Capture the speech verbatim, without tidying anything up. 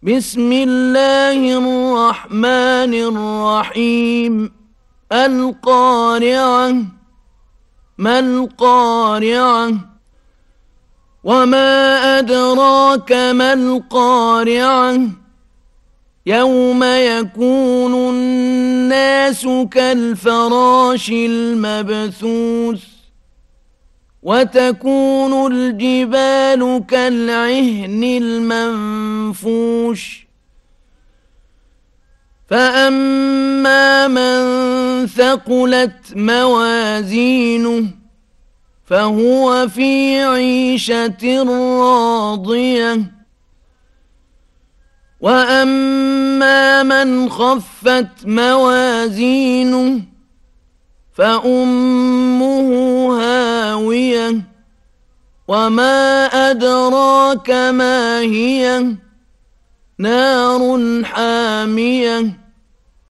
بسم الله الرحمن الرحيم القارعة ما القارعة وما أدراك ما القارعة يوم يكون الناس كالفراش المبثوث وتكون الجبال كالعهن المنفوش فأما من ثقلت موازينه فهو في عيشة راضية وأما من خفت موازينه فأمه هاوية وما أدراك ما هي نار حامية